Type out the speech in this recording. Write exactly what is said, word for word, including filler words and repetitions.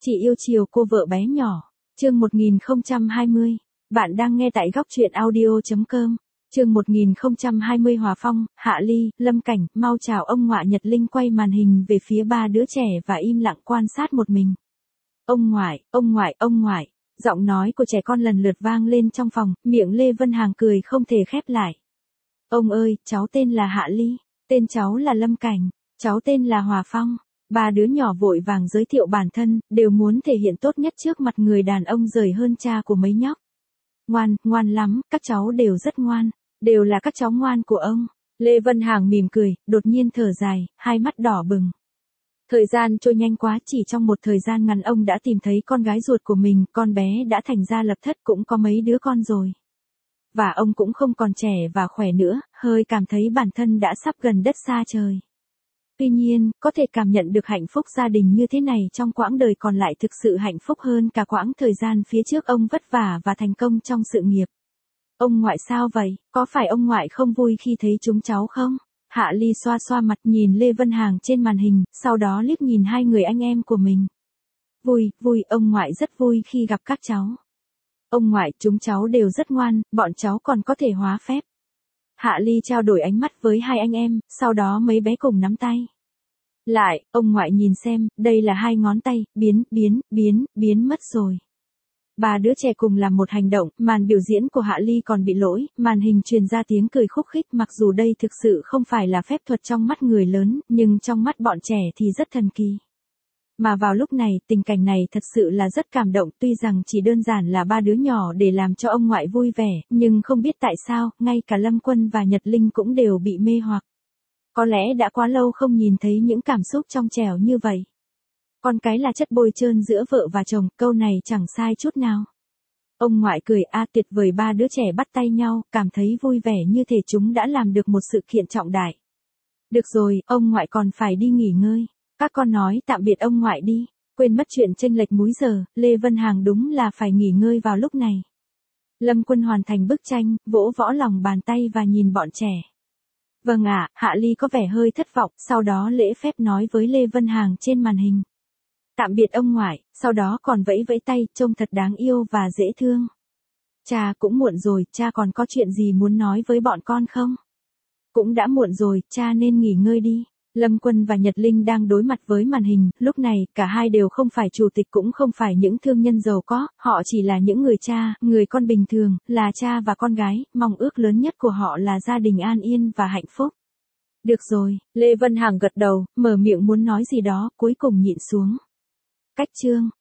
Chị yêu chiều cô vợ bé nhỏ. Chương một nghìn không trăm hai mươi. Bạn đang nghe tại góc truyện audio chấm com. Chương một nghìn không trăm hai mươi Hòa Phong, Hạ Ly, Lâm Cảnh, mau chào ông ngoại. Nhật Linh quay màn hình về phía ba đứa trẻ và im lặng quan sát một mình. Ông ngoại, ông ngoại, ông ngoại. Giọng nói của trẻ con lần lượt vang lên trong phòng, miệng Lê Vân Hàng cười không thể khép lại. Ông ơi, cháu tên là Hạ Ly, tên cháu là Lâm Cảnh, cháu tên là Hòa Phong. Ba đứa nhỏ vội vàng giới thiệu bản thân, đều muốn thể hiện tốt nhất trước mặt người đàn ông rời hơn cha của mấy nhóc. Ngoan, ngoan lắm, các cháu đều rất ngoan, đều là các cháu ngoan của ông. Lê Vân Hàng mỉm cười, đột nhiên thở dài, hai mắt đỏ bừng. Thời gian trôi nhanh quá, chỉ trong một thời gian ngắn ông đã tìm thấy con gái ruột của mình, con bé đã thành ra lập thất cũng có mấy đứa con rồi. Và ông cũng không còn trẻ và khỏe nữa, hơi cảm thấy bản thân đã sắp gần đất xa trời. Tuy nhiên, có thể cảm nhận được hạnh phúc gia đình như thế này trong quãng đời còn lại thực sự hạnh phúc hơn cả quãng thời gian phía trước ông vất vả và thành công trong sự nghiệp. Ông ngoại sao vậy, có phải ông ngoại không vui khi thấy chúng cháu không? Hạ Ly xoa xoa mặt nhìn Lê Vân Hàng trên màn hình, sau đó liếc nhìn hai người anh em của mình. Vui, vui, ông ngoại rất vui khi gặp các cháu. Ông ngoại, chúng cháu đều rất ngoan, bọn cháu còn có thể hóa phép. Hạ Ly trao đổi ánh mắt với hai anh em, sau đó mấy bé cùng nắm tay. Lại, ông ngoại nhìn xem, đây là hai ngón tay, biến, biến, biến, biến mất rồi. Ba đứa trẻ cùng làm một hành động, màn biểu diễn của Hạ Ly còn bị lỗi, màn hình truyền ra tiếng cười khúc khích, mặc dù đây thực sự không phải là phép thuật trong mắt người lớn, nhưng trong mắt bọn trẻ thì rất thần kỳ. Mà vào lúc này, tình cảnh này thật sự là rất cảm động, tuy rằng chỉ đơn giản là ba đứa nhỏ để làm cho ông ngoại vui vẻ, nhưng không biết tại sao, ngay cả Lâm Quân và Nhật Linh cũng đều bị mê hoặc. Có lẽ đã quá lâu không nhìn thấy những cảm xúc trong trẻo như vậy. Con cái là chất bôi trơn giữa vợ và chồng, câu này chẳng sai chút nào. Ông ngoại cười a tuyệt vời, ba đứa trẻ bắt tay nhau, cảm thấy vui vẻ như thể chúng đã làm được một sự kiện trọng đại. Được rồi, ông ngoại còn phải đi nghỉ ngơi. Các con nói tạm biệt ông ngoại đi, quên mất chuyện chênh lệch múi giờ, Lê Vân Hàng đúng là phải nghỉ ngơi vào lúc này. Lâm Quân hoàn thành bức tranh, vỗ võ lòng bàn tay và nhìn bọn trẻ. Vâng ạ, Hạ Ly có vẻ hơi thất vọng, sau đó lễ phép nói với Lê Vân Hàng trên màn hình. Tạm biệt ông ngoại, sau đó còn vẫy vẫy tay, trông thật đáng yêu và dễ thương. Cha cũng muộn rồi, cha còn có chuyện gì muốn nói với bọn con không? Cũng đã muộn rồi, cha nên nghỉ ngơi đi. Lâm Quân và Nhật Linh đang đối mặt với màn hình, lúc này, cả hai đều không phải chủ tịch cũng không phải những thương nhân giàu có, họ chỉ là những người cha, người con bình thường, là cha và con gái, mong ước lớn nhất của họ là gia đình an yên và hạnh phúc. Được rồi, Lê Vân Hàng gật đầu, mở miệng muốn nói gì đó, cuối cùng nhịn xuống. Cách chương.